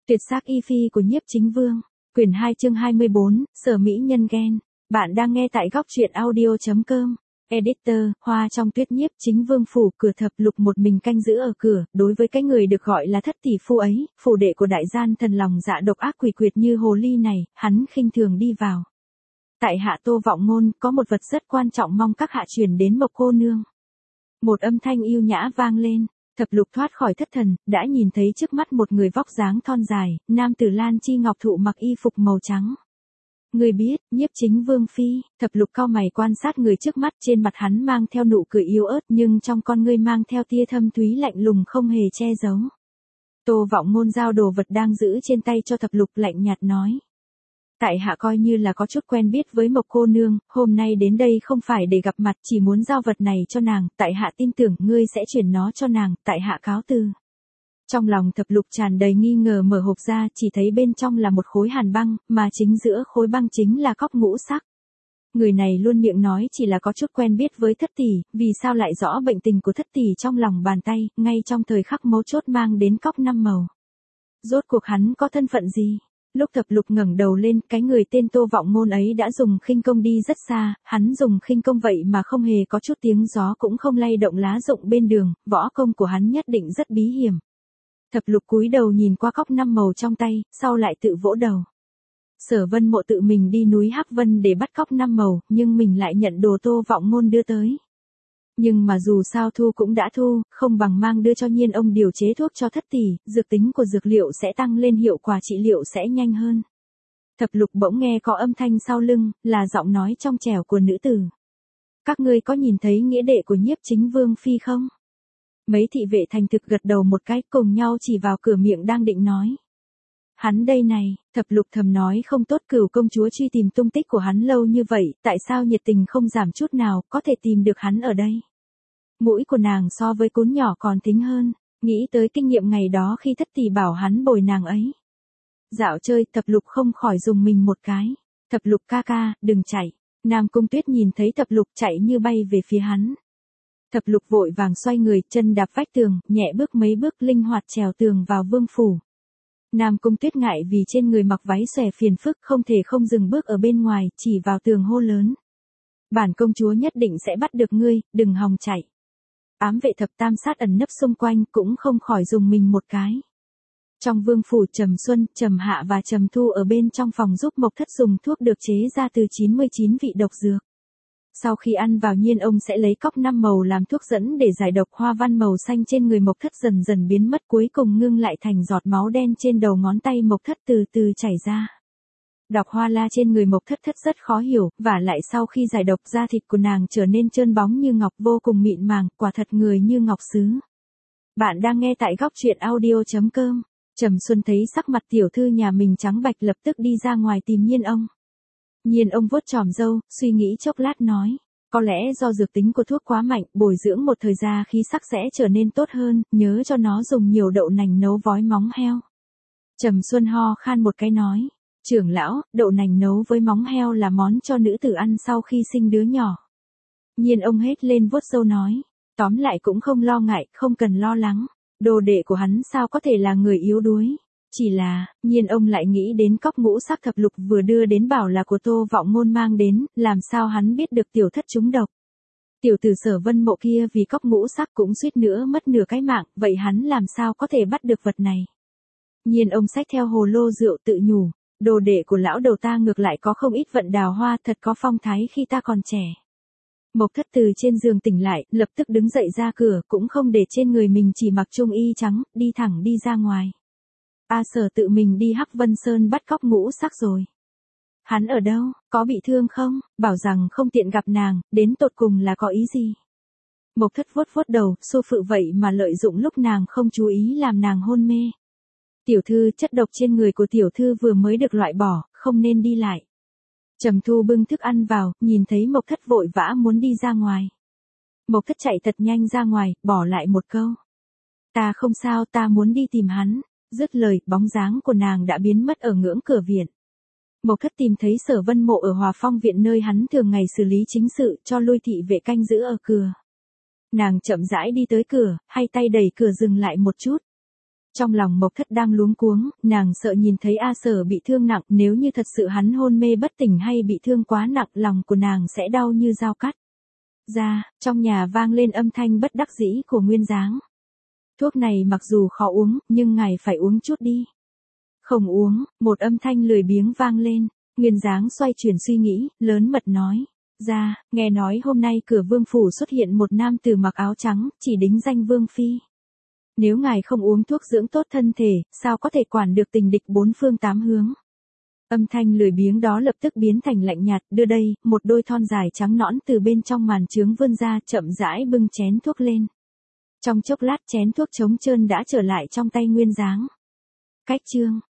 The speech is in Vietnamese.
Tuyệt sắc y phi của Nhiếp Chính Vương, quyển 2 chương 24, Sở Mỹ Nhân ghen. Bạn đang nghe tại góc truyện audio.com. Editor, Hoa trong tuyết. Nhiếp Chính Vương phủ cửa thập lục một mình canh giữ ở cửa, đối với cái người được gọi là thất tỷ phu ấy, phủ đệ của đại gian thần lòng dạ độc ác quỷ quyệt như hồ ly này, hắn khinh thường đi vào. Tại hạ Tô Vọng Ngôn, có một vật rất quan trọng mong các hạ truyền đến Mộc cô nương. Một âm thanh yêu nhã vang lên. Thập lục thoát khỏi thất thần, đã nhìn thấy trước mắt một người vóc dáng thon dài, nam tử Lan Chi Ngọc Thụ mặc y phục màu trắng. Người biết, Nhiếp Chính Vương phi. Thập lục cau mày quan sát người trước mắt, trên mặt hắn mang theo nụ cười yếu ớt nhưng trong con ngươi mang theo tia thâm thúy lạnh lùng không hề che giấu. Tô Vọng Ngôn giao đồ vật đang giữ trên tay cho thập lục, lạnh nhạt nói. Tại hạ coi như là có chút quen biết với Mộc cô nương, hôm nay đến đây không phải để gặp mặt, chỉ muốn giao vật này cho nàng, tại hạ tin tưởng ngươi sẽ chuyển nó cho nàng, tại hạ cáo từ. Trong lòng thập lục tràn đầy nghi ngờ, mở hộp ra, chỉ thấy bên trong là một khối hàn băng, mà chính giữa khối băng chính là cóc ngũ sắc. Người này luôn miệng nói chỉ là có chút quen biết với thất tỷ, vì sao lại rõ bệnh tình của thất tỷ trong lòng bàn tay, ngay trong thời khắc mấu chốt mang đến cóc 5 màu. Rốt cuộc hắn có thân phận gì? Lúc thập lục ngẩng đầu lên, cái người tên Tô Vọng Ngôn ấy đã dùng khinh công đi rất xa, hắn dùng khinh công vậy mà không hề có chút tiếng gió cũng không lay động lá rụng bên đường, võ công của hắn nhất định rất bí hiểm. Thập lục cúi đầu nhìn qua cóc 5 màu trong tay, sau lại tự vỗ đầu. Sở Vân Mộ tự mình đi núi Hắc Vân để bắt cóc 5 màu, nhưng mình lại nhận đồ Tô Vọng Ngôn đưa tới. Nhưng mà dù sao thu cũng đã thu, không bằng mang đưa cho Nhiên ông điều chế thuốc cho thất tỷ, dược tính của dược liệu sẽ tăng lên, hiệu quả trị liệu sẽ nhanh hơn. Thập lục bỗng nghe có âm thanh sau lưng, là giọng nói trong trẻo của nữ tử. Các ngươi có nhìn thấy nghĩa đệ của Nhiếp Chính Vương phi không? Mấy thị vệ thành thực gật đầu một cái, cùng nhau chỉ vào cửa miệng đang định nói. Hắn đây này, thập lục thầm nói không tốt, Cửu công chúa truy tìm tung tích của hắn lâu như vậy, tại sao nhiệt tình không giảm chút nào, có thể tìm được hắn ở đây. Mũi của nàng so với cún nhỏ còn thính hơn, nghĩ tới kinh nghiệm ngày đó khi thất tỷ bảo hắn bồi nàng ấy. Dạo chơi, thập lục không khỏi dùng mình một cái. Thập lục ca ca, đừng chạy. Nam Cung Tuyết nhìn thấy thập lục chạy như bay về phía hắn. Thập lục vội vàng xoay người, chân đạp vách tường, nhẹ bước mấy bước linh hoạt trèo tường vào vương phủ. Nam Cung Tuyết ngại vì trên người mặc váy xòe phiền phức, không thể không dừng bước ở bên ngoài, chỉ vào tường hô lớn. Bản công chúa nhất định sẽ bắt được ngươi, đừng hòng chạy. Ám vệ thập tam sát ẩn nấp xung quanh cũng không khỏi dùng mình một cái. Trong vương phủ, Trầm Xuân, Trầm Hạ và Trầm Thu ở bên trong phòng giúp Mộc Thất dùng thuốc được chế ra từ 99 vị độc dược. Sau khi ăn vào, Nhiên ông sẽ lấy cóc 5 màu làm thuốc dẫn để giải độc, hoa văn màu xanh trên người Mộc Thất dần dần biến mất, cuối cùng ngưng lại thành giọt máu đen trên đầu ngón tay Mộc Thất từ từ chảy ra. Độc hoa la trên người Mộc Thất rất khó hiểu, vả lại sau khi giải độc da thịt của nàng trở nên trơn bóng như ngọc, vô cùng mịn màng, quả thật người như ngọc sứ. Bạn đang nghe tại góc truyện audio.com. Trầm Xuân thấy sắc mặt tiểu thư nhà mình trắng bạch, lập tức đi ra ngoài tìm Nhiên ông. Nhiên ông vuốt chòm râu, suy nghĩ chốc lát nói, có lẽ do dược tính của thuốc quá mạnh, bồi dưỡng một thời gian khí sắc sẽ trở nên tốt hơn, nhớ cho nó dùng nhiều đậu nành nấu vói móng heo. Trầm Xuân ho khan một cái nói, trưởng lão, đậu nành nấu với móng heo là món cho nữ tử ăn sau khi sinh đứa nhỏ. Nhiên ông hết lên vuốt râu nói, tóm lại cũng không lo ngại, không cần lo lắng, đồ đệ của hắn sao có thể là người yếu đuối. Chỉ là, Nhiên ông lại nghĩ đến cóc ngũ sắc thập lục vừa đưa đến bảo là của Tô Vọng Ngôn mang đến, làm sao hắn biết được tiểu thất trúng độc. Tiểu tử Sở Vân Mộ kia vì cóc ngũ sắc cũng suýt nữa mất nửa cái mạng, vậy hắn làm sao có thể bắt được vật này. Nhiên ông xách theo hồ lô rượu tự nhủ, đồ đệ của lão đầu ta ngược lại có không ít vận đào hoa, thật có phong thái khi ta còn trẻ. Mộc Thất từ trên giường tỉnh lại, lập tức đứng dậy ra cửa, cũng không để trên người mình chỉ mặc trung y trắng, đi thẳng đi ra ngoài. Sở tự mình đi Hắc Vân Sơn bắt cóc ngũ sắc rồi. Hắn ở đâu, có bị thương không, bảo rằng không tiện gặp nàng, đến tột cùng là có ý gì. Mộc Thất vuốt vuốt đầu, xô phự vậy mà lợi dụng lúc nàng không chú ý làm nàng hôn mê. Tiểu thư, chất độc trên người của tiểu thư vừa mới được loại bỏ, không nên đi lại. Trầm Thu bưng thức ăn vào, nhìn thấy Mộc Thất vội vã muốn đi ra ngoài. Mộc Thất chạy thật nhanh ra ngoài, bỏ lại một câu. Ta không sao, ta muốn đi tìm hắn. Dứt lời, bóng dáng của nàng đã biến mất ở ngưỡng cửa viện. Mộc Thất tìm thấy Sở Vân Mộ ở Hòa Phong viện nơi hắn thường ngày xử lý chính sự, cho lui thị vệ canh giữ ở cửa. Nàng chậm rãi đi tới cửa, hai tay đẩy cửa dừng lại một chút. Trong lòng Mộc Thất đang luống cuống, nàng sợ nhìn thấy A Sở bị thương nặng, nếu như thật sự hắn hôn mê bất tỉnh hay bị thương quá nặng, lòng của nàng sẽ đau như dao cắt. Trong nhà vang lên âm thanh bất đắc dĩ của Nguyên Giáng. Thuốc này mặc dù khó uống, nhưng ngài phải uống chút đi. Không uống, một âm thanh lười biếng vang lên. Nguyên Giáng xoay chuyển suy nghĩ, lớn mật nói. Nghe nói hôm nay cửa vương phủ xuất hiện một nam tử mặc áo trắng, chỉ đính danh vương phi. Nếu ngài không uống thuốc dưỡng tốt thân thể, sao có thể quản được tình địch bốn phương tám hướng. Âm thanh lười biếng đó lập tức biến thành lạnh nhạt, đưa đây, một đôi thon dài trắng nõn từ bên trong màn trướng vươn ra, chậm rãi bưng chén thuốc lên. Trong chốc lát chén thuốc trống trơn đã trở lại trong tay Nguyên Giáng. Cách chương